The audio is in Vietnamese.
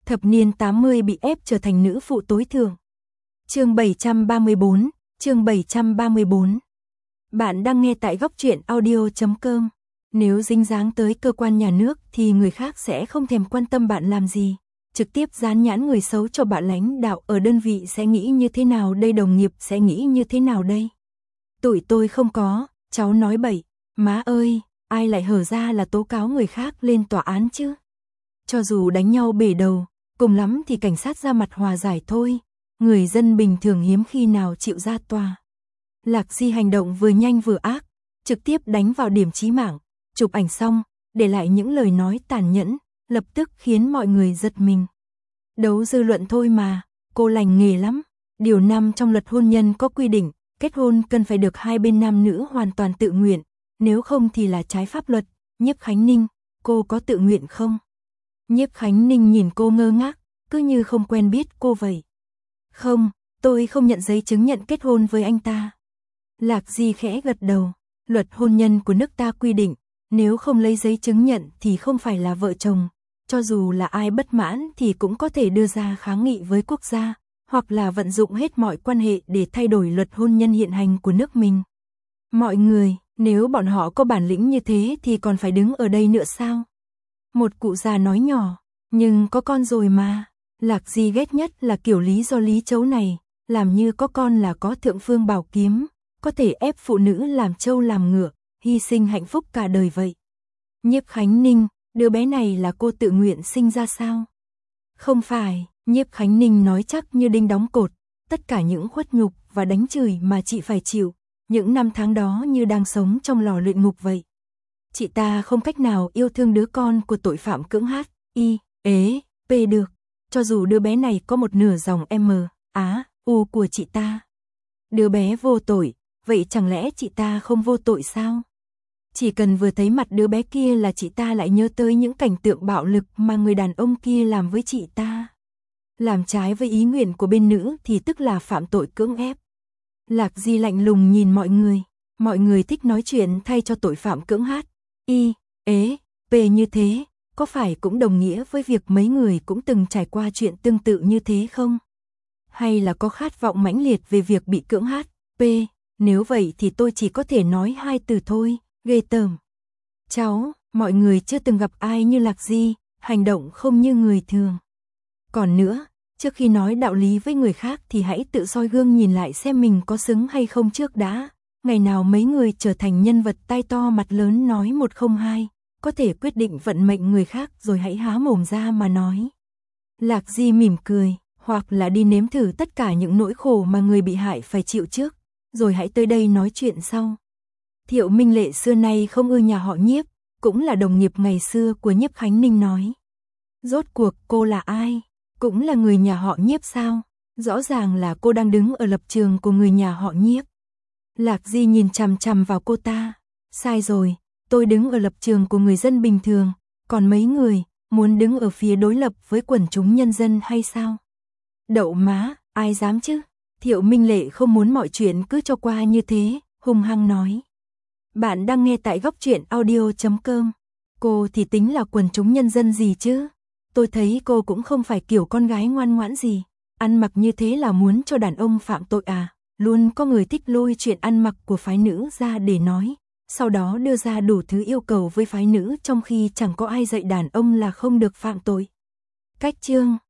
Thập niên 80 bị ép trở thành nữ phụ tối thượng. Chương 734. Bạn đang nghe tại góc truyện audio.com. Nếu dính dáng tới cơ quan nhà nước thì người khác sẽ không thèm quan tâm bạn làm gì. Trực tiếp dán nhãn người xấu cho bạn, lãnh đạo ở đơn vị sẽ nghĩ như thế nào đây, đồng nghiệp sẽ nghĩ như thế nào đây? Tụi tôi không có, cháu nói bậy. Má ơi, ai lại hở ra là tố cáo người khác lên tòa án chứ? Cho dù đánh nhau bể đầu, cùng lắm thì cảnh sát ra mặt hòa giải thôi. Người dân bình thường hiếm khi nào chịu ra tòa. Lạc Di hành động vừa nhanh vừa ác, trực tiếp đánh vào điểm chí mạng, chụp ảnh xong, để lại những lời nói tàn nhẫn, lập tức khiến mọi người giật mình. Đấu dư luận thôi mà, cô lành nghề lắm. Điều 5 trong luật hôn nhân có quy định, kết hôn cần phải được hai bên nam nữ hoàn toàn tự nguyện, nếu không thì là trái pháp luật. Nhiếp Khánh Ninh, cô có tự nguyện không? Nhiếp Khánh Ninh nhìn cô ngơ ngác, cứ như không quen biết cô vậy. Không, tôi không nhận giấy chứng nhận kết hôn với anh ta. Lạc Di khẽ gật đầu, luật hôn nhân của nước ta quy định, nếu không lấy giấy chứng nhận thì không phải là vợ chồng. Cho dù là ai bất mãn thì cũng có thể đưa ra kháng nghị với quốc gia, hoặc là vận dụng hết mọi quan hệ để thay đổi luật hôn nhân hiện hành của nước mình. Mọi người, nếu bọn họ có bản lĩnh như thế thì còn phải đứng ở đây nữa sao? Một cụ già nói nhỏ, nhưng có con rồi mà. Lạc Di ghét nhất là kiểu lý do lý chấu này, làm như có con là có thượng phương bảo kiếm, có thể ép phụ nữ làm trâu làm ngựa, hy sinh hạnh phúc cả đời vậy. Nhiếp Khánh Ninh, đứa bé này là cô tự nguyện sinh ra sao? Không phải, Nhiếp Khánh Ninh nói chắc như đinh đóng cột, tất cả những khuất nhục và đánh chửi mà chị phải chịu, những năm tháng đó như đang sống trong lò luyện ngục vậy. Chị ta không cách nào yêu thương đứa con của tội phạm cưỡng H.I.E.P được, cho dù đứa bé này có một nửa dòng M.A.U của chị ta. Đứa bé vô tội, vậy chẳng lẽ chị ta không vô tội sao? Chỉ cần vừa thấy mặt đứa bé kia là chị ta lại nhớ tới những cảnh tượng bạo lực mà người đàn ông kia làm với chị ta. Làm trái với ý nguyện của bên nữ thì tức là phạm tội cưỡng ép. Lạc Di lạnh lùng nhìn mọi người thích nói chuyện thay cho tội phạm cưỡng H.I.E.P như thế, có phải cũng đồng nghĩa với việc mấy người cũng từng trải qua chuyện tương tự như thế không? Hay là có khát vọng mãnh liệt về việc bị cưỡng H.P? Nếu vậy thì tôi chỉ có thể nói hai từ thôi, ghê tởm. Cháu, mọi người chưa từng gặp ai như Lạc Di, hành động không như người thường. Còn nữa, trước khi nói đạo lý với người khác thì hãy tự soi gương nhìn lại xem mình có xứng hay không trước đã. Ngày nào mấy người trở thành nhân vật tai to mặt lớn nói một không hai, có thể quyết định vận mệnh người khác rồi hãy há mồm ra mà nói. Lạc Di mỉm cười, hoặc là đi nếm thử tất cả những nỗi khổ mà người bị hại phải chịu trước, rồi hãy tới đây nói chuyện sau. Thiệu Minh Lệ xưa nay không ưa nhà họ Nhiếp, cũng là đồng nghiệp ngày xưa của Nhiếp Khánh Ninh nói. Rốt cuộc cô là ai? Cũng là người nhà họ Nhiếp sao? Rõ ràng là cô đang đứng ở lập trường của người nhà họ Nhiếp. Lạc Di nhìn chằm chằm vào cô ta. Sai rồi, tôi đứng ở lập trường của người dân bình thường, còn mấy người muốn đứng ở phía đối lập với quần chúng nhân dân hay sao? Đậu má, ai dám chứ? Thiệu Minh Lệ không muốn mọi chuyện cứ cho qua như thế, hung hăng nói. Bạn đang nghe tại góc truyện audio.com. Cô thì tính là quần chúng nhân dân gì chứ? Tôi thấy cô cũng không phải kiểu con gái ngoan ngoãn gì. Ăn mặc như thế là muốn cho đàn ông phạm tội à? Luôn có người thích lôi chuyện ăn mặc của phái nữ ra để nói, sau đó đưa ra đủ thứ yêu cầu với phái nữ trong khi chẳng có ai dạy đàn ông là không được phạm tội. Cách chương